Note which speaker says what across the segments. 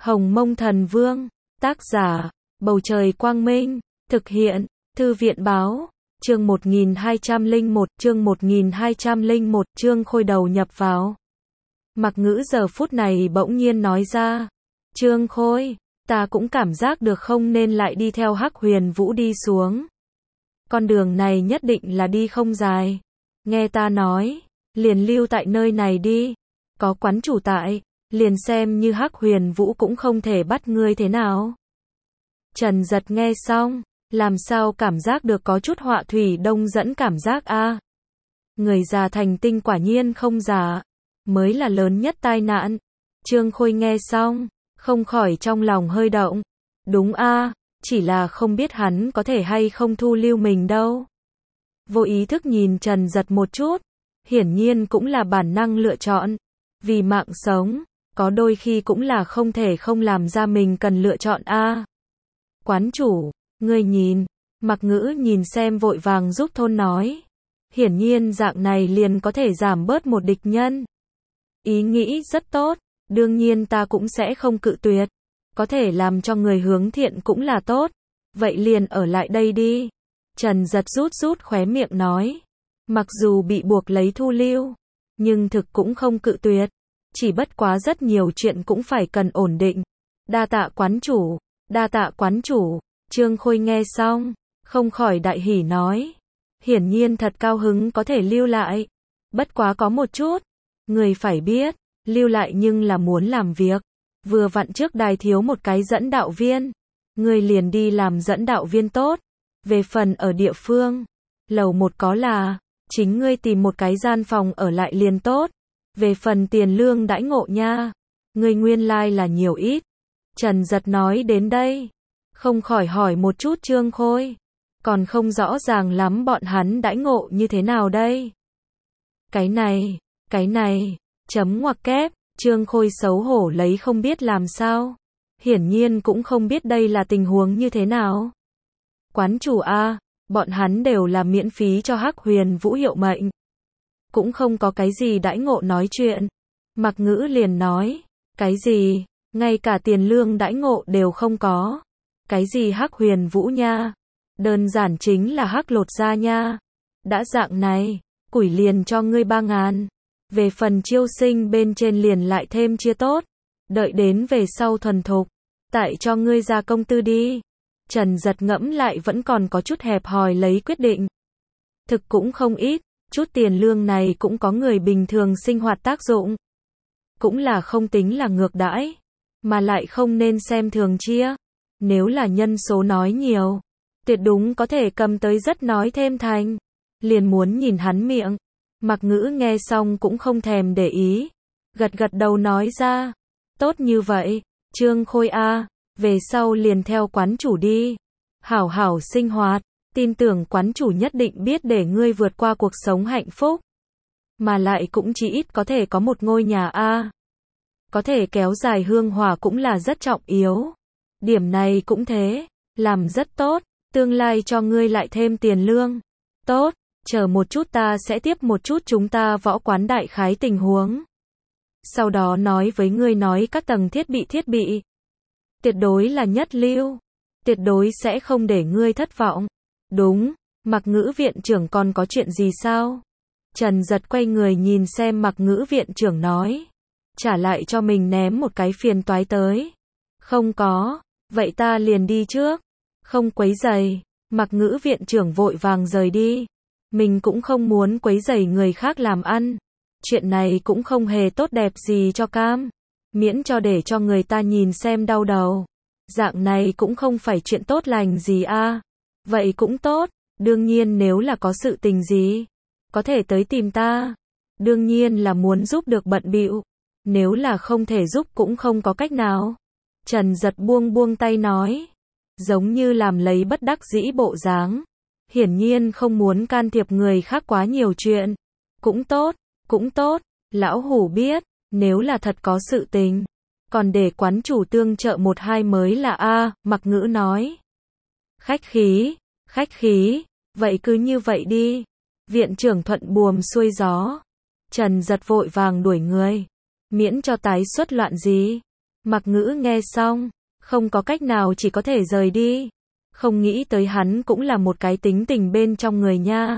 Speaker 1: Hồng Mông Thần Vương, tác giả, Bầu Trời Quang Minh, thực hiện, Thư viện Báo, chương 1201, chương 1201, Trương Khôi đầu nhập vào. Mặc Ngữ giờ phút này bỗng nhiên nói ra, Trương Khôi, ta cũng cảm giác được không nên lại đi theo Hắc Huyền Vũ đi xuống. Con đường này nhất định là đi không dài. Nghe ta nói, liền lưu tại nơi này đi. Có quán chủ tại, liền xem như Hắc Huyền Vũ cũng không thể bắt ngươi thế nào. Trần Giật nghe xong, làm sao cảm giác được có chút họa thủy đông dẫn cảm giác a. Người già thành tinh quả nhiên không giả, mới là lớn nhất tai nạn. Trương Khôi nghe xong, không khỏi trong lòng hơi động. Đúng a, chỉ là không biết hắn có thể hay không thu lưu mình đâu. Vô ý thức nhìn Trần Giật một chút, hiển nhiên cũng là bản năng lựa chọn. Vì mạng sống, có đôi khi cũng là không thể không làm ra mình cần lựa chọn a. Quán chủ, ngươi nhìn, Mặc Ngữ nhìn xem vội vàng giúp thôn nói. Hiển nhiên dạng này liền có thể giảm bớt một địch nhân. Ý nghĩ rất tốt, đương nhiên ta cũng sẽ không cự tuyệt. Có thể làm cho người hướng thiện cũng là tốt. Vậy liền ở lại đây đi. Trần Giật rút khóe miệng nói. Mặc dù bị buộc lấy thu lưu, nhưng thực cũng không cự tuyệt. Chỉ bất quá rất nhiều chuyện cũng phải cần ổn định. Đa tạ quán chủ, đa tạ quán chủ. Trương Khôi nghe xong, không khỏi đại hỉ nói. Hiển nhiên thật cao hứng có thể lưu lại. Bất quá có một chút, người phải biết, lưu lại nhưng là muốn làm việc. Vừa vặn trước đài thiếu một cái dẫn đạo viên. Người liền đi làm dẫn đạo viên tốt. Về phần ở địa phương, lầu 1 có là, chính ngươi tìm một cái gian phòng ở lại liền tốt. Về phần tiền lương đãi ngộ nha, ngươi nguyên lai là nhiều ít. Trần Giật nói đến đây, không khỏi hỏi một chút Trương Khôi. Còn không rõ ràng lắm bọn hắn đãi ngộ như thế nào đây. Cái này, chấm ngoặc kép, Trương Khôi xấu hổ lấy không biết làm sao. Hiển nhiên cũng không biết đây là tình huống như thế nào. Quán chủ a, bọn hắn đều là miễn phí cho Hắc Huyền Vũ hiệu mệnh. Cũng không có cái gì đãi ngộ nói chuyện. Mặc Ngữ liền nói, cái gì, ngay cả tiền lương đãi ngộ đều không có. Cái gì Hắc Huyền Vũ nha, đơn giản chính là Hắc lột da nha. Đã dạng này, củi liền cho ngươi 3.000. Về phần chiêu sinh bên trên liền lại thêm chia tốt. Đợi đến về sau thuần thục, tại cho ngươi ra công tư đi. Trần Giật ngẫm lại vẫn còn có chút hẹp hòi lấy quyết định. Thực cũng không ít, chút tiền lương này cũng có người bình thường sinh hoạt tác dụng. Cũng là không tính là ngược đãi, mà lại không nên xem thường chia. Nếu là nhân số nói nhiều, tuyệt đúng có thể cầm tới rất nói thêm thành. Liền muốn nhìn hắn miệng. Mặc Ngữ nghe xong cũng không thèm để ý. Gật đầu nói ra. Tốt như vậy, Trương Khôi a, về sau liền theo quán chủ đi. Hảo hảo sinh hoạt, tin tưởng quán chủ nhất định biết để ngươi vượt qua cuộc sống hạnh phúc. Mà lại cũng chỉ ít có thể có một ngôi nhà a. Có thể kéo dài hương hỏa cũng là rất trọng yếu. Điểm này cũng thế, làm rất tốt, tương lai cho ngươi lại thêm tiền lương. Tốt, chờ một chút ta sẽ tiếp một chút chúng ta võ quán đại khái tình huống. Sau đó nói với ngươi nói các tầng thiết bị. Tuyệt đối là nhất lưu. Tuyệt đối sẽ không để ngươi thất vọng. Đúng, Mặc Ngữ viện trưởng còn có chuyện gì sao? Trần Giật quay người nhìn xem Mặc Ngữ viện trưởng nói. Trả lại cho mình ném một cái phiền toái tới. Không có, vậy ta liền đi trước. Không quấy rầy. Mặc Ngữ viện trưởng vội vàng rời đi. Mình cũng không muốn quấy rầy người khác làm ăn. Chuyện này cũng không hề tốt đẹp gì cho cam. Miễn cho để cho người ta nhìn xem đau đầu. Dạng này cũng không phải chuyện tốt lành gì a. Vậy cũng tốt, đương nhiên nếu là có sự tình gì, có thể tới tìm ta. Đương nhiên là muốn giúp được bận bịu. Nếu là không thể giúp cũng không có cách nào. Trần Giật buông tay nói. Giống như làm lấy bất đắc dĩ bộ dáng. Hiển nhiên không muốn can thiệp người khác quá nhiều chuyện. Cũng tốt, lão hủ biết, nếu là thật có sự tình. Còn để quán chủ tương trợ một hai mới là a. Mặc Ngữ nói. Khách khí, vậy cứ như vậy đi. Viện trưởng thuận buồm xuôi gió. Trần Giật vội vàng đuổi người. Miễn cho tái xuất loạn gì. Mặc Ngữ nghe xong, không có cách nào chỉ có thể rời đi. Không nghĩ tới hắn cũng là một cái tính tình bên trong người nha.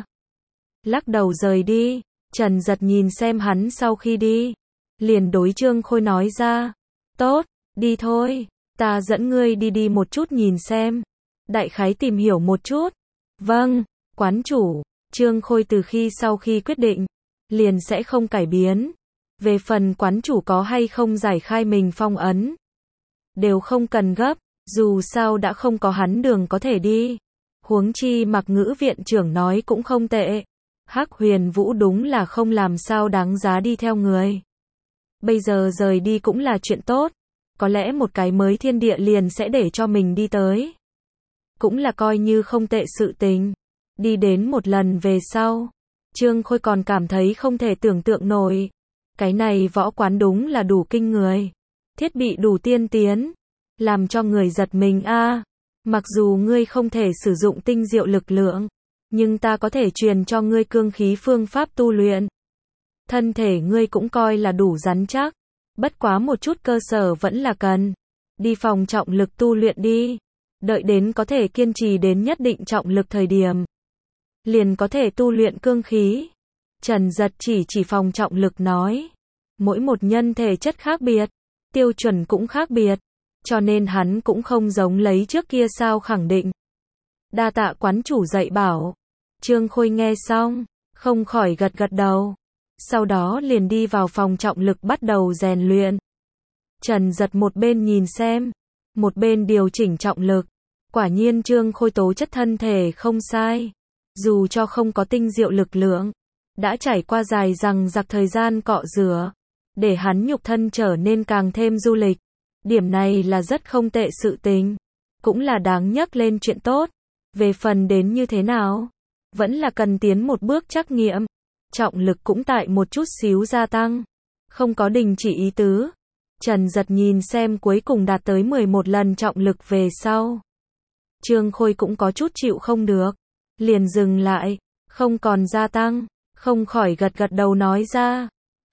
Speaker 1: Lắc đầu rời đi, Trần Giật nhìn xem hắn sau khi đi. Liền đối Trương Khôi nói ra. Tốt, đi thôi, ta dẫn ngươi đi một chút nhìn xem. Đại khái tìm hiểu một chút. Vâng, quán chủ, Trương Khôi từ sau khi quyết định, liền sẽ không cải biến. Về phần quán chủ có hay không giải khai mình phong ấn, đều không cần gấp, dù sao đã không có hắn đường có thể đi. Huống chi Mặc Ngữ viện trưởng nói cũng không tệ. Hắc Huyền Vũ đúng là không làm sao đáng giá đi theo người. Bây giờ rời đi cũng là chuyện tốt. Có lẽ một cái mới thiên địa liền sẽ để cho mình đi tới. Cũng là coi như không tệ sự tình. Đi đến một lần về sau, Trương Khôi còn cảm thấy không thể tưởng tượng nổi. Cái này võ quán đúng là đủ kinh người. Thiết bị đủ tiên tiến, làm cho người giật mình a. Mặc dù ngươi không thể sử dụng tinh diệu lực lượng, nhưng ta có thể truyền cho ngươi cương khí phương pháp tu luyện. Thân thể ngươi cũng coi là đủ rắn chắc, bất quá một chút cơ sở vẫn là cần. Đi phòng trọng lực tu luyện đi, đợi đến có thể kiên trì đến nhất định trọng lực thời điểm, liền có thể tu luyện cương khí. Trần Giật chỉ phòng trọng lực nói, mỗi một nhân thể chất khác biệt, tiêu chuẩn cũng khác biệt, cho nên hắn cũng không giống lấy trước kia sao khẳng định. Đa tạ quán chủ dạy bảo. Trương Khôi nghe xong, không khỏi gật đầu. Sau đó liền đi vào phòng trọng lực bắt đầu rèn luyện. Trần Giật một bên nhìn xem, một bên điều chỉnh trọng lực. Quả nhiên Trương Khôi tố chất thân thể không sai. Dù cho không có tinh diệu lực lượng, đã trải qua dài dằng dặc thời gian cọ rửa, để hắn nhục thân trở nên càng thêm du lịch. Điểm này là rất không tệ sự tình, cũng là đáng nhắc lên chuyện tốt. Về phần đến như thế nào, vẫn là cần tiến một bước trắc nghiệm. Trọng lực cũng tại một chút xíu gia tăng, không có đình chỉ ý tứ. Trần Giật nhìn xem cuối cùng đạt tới 11 lần trọng lực về sau. Trương Khôi cũng có chút chịu không được, liền dừng lại, không còn gia tăng, không khỏi gật đầu nói ra.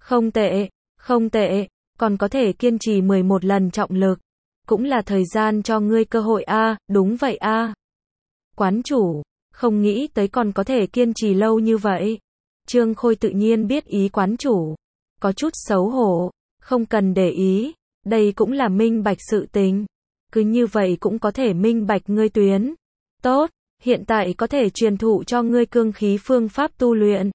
Speaker 1: Không tệ, còn có thể kiên trì 11 lần trọng lực. Cũng là thời gian cho ngươi cơ hội a. Đúng vậy a. Quán chủ, không nghĩ tới còn có thể kiên trì lâu như vậy. Trương Khôi tự nhiên biết ý quán chủ, có chút xấu hổ, không cần để ý, đây cũng là minh bạch sự tình. Cứ như vậy cũng có thể minh bạch ngươi tuyến. Tốt, hiện tại có thể truyền thụ cho ngươi cương khí phương pháp tu luyện.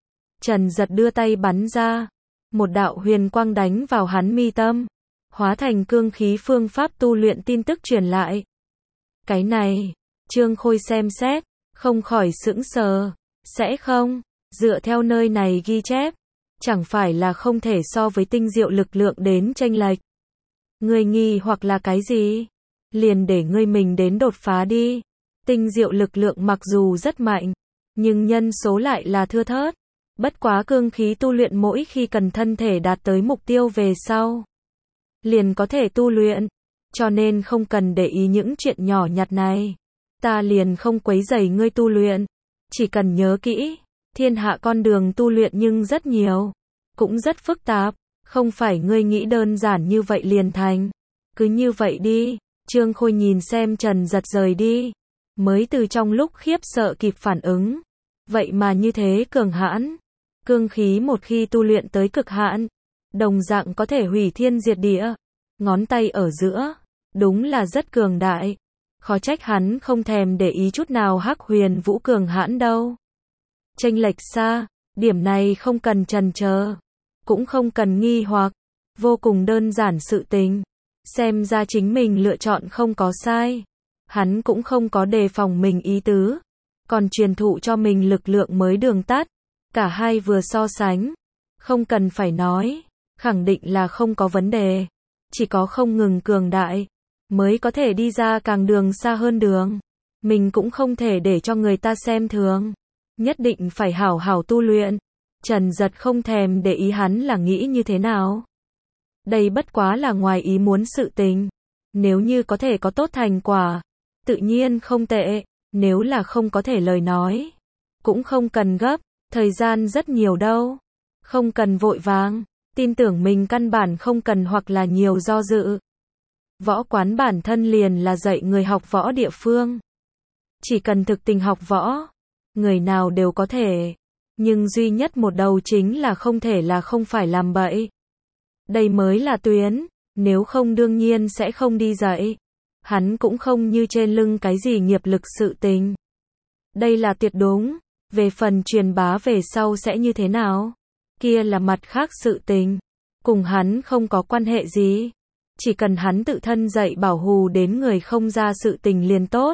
Speaker 1: Trần Giật đưa tay bắn ra, một đạo huyền quang đánh vào hắn mi tâm, hóa thành cương khí phương pháp tu luyện tin tức truyền lại. Cái này, Trương Khôi xem xét, không khỏi sững sờ. Sẽ không, dựa theo nơi này ghi chép, chẳng phải là không thể so với tinh diệu lực lượng đến chênh lệch. Ngươi nghi hoặc là cái gì? Liền để ngươi mình đến đột phá đi. Tinh diệu lực lượng mặc dù rất mạnh, nhưng nhân số lại là thưa thớt. Bất quá cương khí tu luyện mỗi khi cần thân thể đạt tới mục tiêu về sau, liền có thể tu luyện. Cho nên không cần để ý những chuyện nhỏ nhặt này. Ta liền không quấy rầy ngươi tu luyện. Chỉ cần nhớ kỹ, thiên hạ con đường tu luyện nhưng rất nhiều, cũng rất phức tạp, không phải ngươi nghĩ đơn giản như vậy liền thành. Cứ như vậy đi. Trương Khôi nhìn xem Trần Giật rời đi, mới từ trong lúc khiếp sợ kịp phản ứng. Vậy mà như thế cường hãn. Cương khí một khi tu luyện tới cực hạn, đồng dạng có thể hủy thiên diệt địa. Ngón tay ở giữa, đúng là rất cường đại. Khó trách hắn không thèm để ý chút nào Hắc Huyền Vũ cường hãn đâu. Chênh lệch xa, điểm này không cần chần chờ, cũng không cần nghi hoặc, vô cùng đơn giản sự tình. Xem ra chính mình lựa chọn không có sai. Hắn cũng không có đề phòng mình ý tứ, còn truyền thụ cho mình lực lượng mới đường tắt. Cả hai vừa so sánh, không cần phải nói, khẳng định là không có vấn đề. Chỉ có không ngừng cường đại, mới có thể đi ra càng đường xa hơn đường. Mình cũng không thể để cho người ta xem thường. Nhất định phải hảo hảo tu luyện. Trần Giật không thèm để ý hắn là nghĩ như thế nào. Đây bất quá là ngoài ý muốn sự tình. Nếu như có thể có tốt thành quả, tự nhiên không tệ. Nếu là không có thể lời nói, cũng không cần gấp. Thời gian rất nhiều đâu. Không cần vội vàng. tin tưởng mình căn bản không cần hoặc là nhiều do dự. Võ quán bản thân liền là dạy người học võ địa phương. Chỉ cần thực tình học võ, người nào đều có thể. Nhưng duy nhất một đầu chính là không thể là không phải làm bậy. Đây mới là tuyến, nếu không đương nhiên sẽ không đi dạy. Hắn cũng không như trên lưng cái gì nghiệp lực sự tình. Đây là tuyệt đúng, về phần truyền bá về sau sẽ như thế nào? Kia là mặt khác sự tình, cùng hắn không có quan hệ gì. Chỉ cần hắn tự thân dạy bảo hù đến người không ra sự tình liền tốt.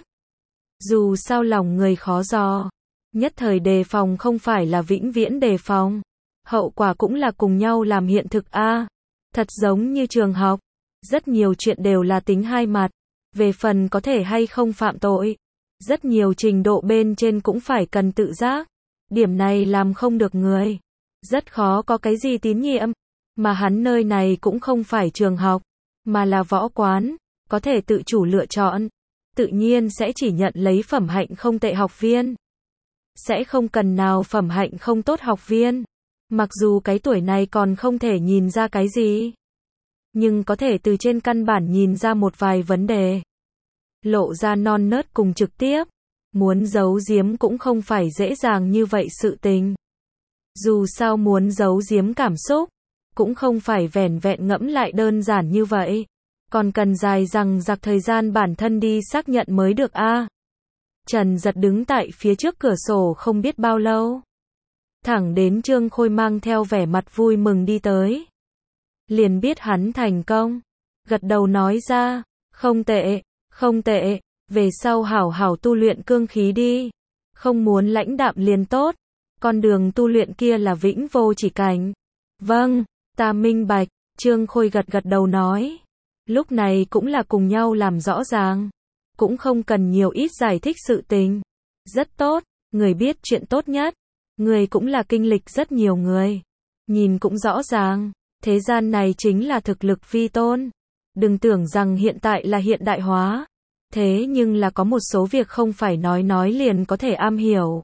Speaker 1: Dù sao lòng người khó dò, nhất thời đề phòng không phải là vĩnh viễn đề phòng. Hậu quả cũng là cùng nhau làm hiện thực a. Thật giống như trường học, rất nhiều chuyện đều là tính hai mặt. Về phần có thể hay không phạm tội, rất nhiều trình độ bên trên cũng phải cần tự giác. Điểm này làm không được người, rất khó có cái gì tín nhiệm. Mà hắn nơi này cũng không phải trường học, mà là võ quán, có thể tự chủ lựa chọn. Tự nhiên sẽ chỉ nhận lấy phẩm hạnh không tệ học viên. Sẽ không cần nào phẩm hạnh không tốt học viên. Mặc dù cái tuổi này còn không thể nhìn ra cái gì, nhưng có thể từ trên căn bản nhìn ra một vài vấn đề. Lộ ra non nớt cùng trực tiếp. Muốn giấu giếm cũng không phải dễ dàng như vậy sự tình. Dù sao muốn giấu giếm cảm xúc, cũng không phải vẻn vẹn ngẫm lại đơn giản như vậy. Còn cần dài dằng dặc thời gian bản thân đi xác nhận mới được a. Trần Giật đứng tại phía trước cửa sổ không biết bao lâu. Thẳng đến Trương Khôi mang theo vẻ mặt vui mừng đi tới. Liền biết hắn thành công. Gật đầu nói ra, không tệ, không tệ, về sau hảo hảo tu luyện cương khí đi. Không muốn lãnh đạm liền tốt. Con đường tu luyện kia là vĩnh vô chỉ cảnh. Vâng, ta minh bạch, Trương Khôi gật gật đầu nói. Lúc này cũng là cùng nhau làm rõ ràng. Cũng không cần nhiều ít giải thích sự tình. Rất tốt, người biết chuyện tốt nhất. Người cũng là kinh lịch rất nhiều người. Nhìn cũng rõ ràng, thế gian này chính là thực lực vi tôn. Đừng tưởng rằng hiện tại là hiện đại hóa. Thế nhưng là có một số việc không phải nói liền có thể am hiểu.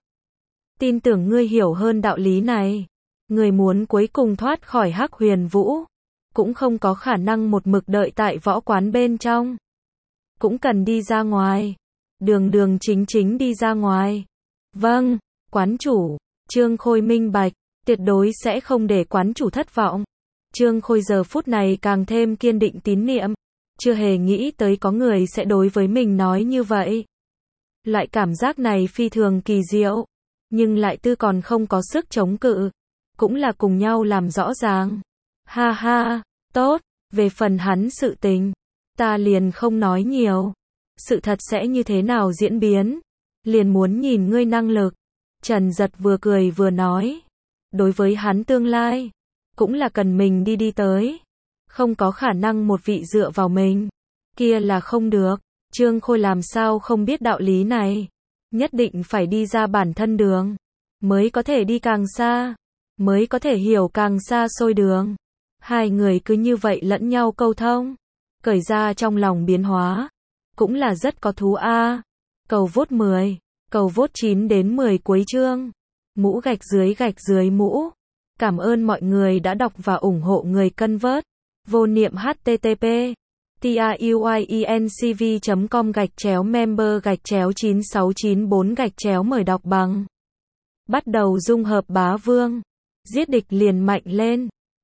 Speaker 1: Tin tưởng ngươi hiểu hơn đạo lý này. Người muốn cuối cùng thoát khỏi Hắc Huyền Vũ, cũng không có khả năng một mực đợi tại võ quán bên trong. Cũng cần đi ra ngoài. Đường chính đi ra ngoài. Vâng, quán chủ. Trương Khôi minh bạch, tuyệt đối sẽ không để quán chủ thất vọng. Trương Khôi giờ phút này càng thêm kiên định tín niệm. Chưa hề nghĩ tới có người sẽ đối với mình nói như vậy. Loại cảm giác này phi thường kỳ diệu, nhưng lại tư còn không có sức chống cự. Cũng là cùng nhau làm rõ ràng. Ha ha, tốt, về phần hắn sự tình, ta liền không nói nhiều. Sự thật sẽ như thế nào diễn biến, liền muốn nhìn ngươi năng lực. Trần Giật vừa cười vừa nói. Đối với hắn tương lai, cũng là cần mình đi tới. Không có khả năng một vị dựa vào mình. Kia là không được. Trương Khôi làm sao không biết đạo lý này. Nhất định phải đi ra bản thân đường. Mới có thể đi càng xa. Mới có thể hiểu càng xa xôi đường. Hai người cứ như vậy lẫn nhau câu thông. Cởi ra trong lòng biến hóa. Cũng là rất có thú a. Cầu vote 10. Cầu vote 9 đến 10 cuối chương. Mũ gạch dưới mũ. Cảm ơn mọi người đã đọc và ủng hộ người cân vớt. Vô niệm http truyencv.com/member/9694 mời đọc bằng. Bắt đầu dung hợp bá vương. Giết địch liền mạnh lên.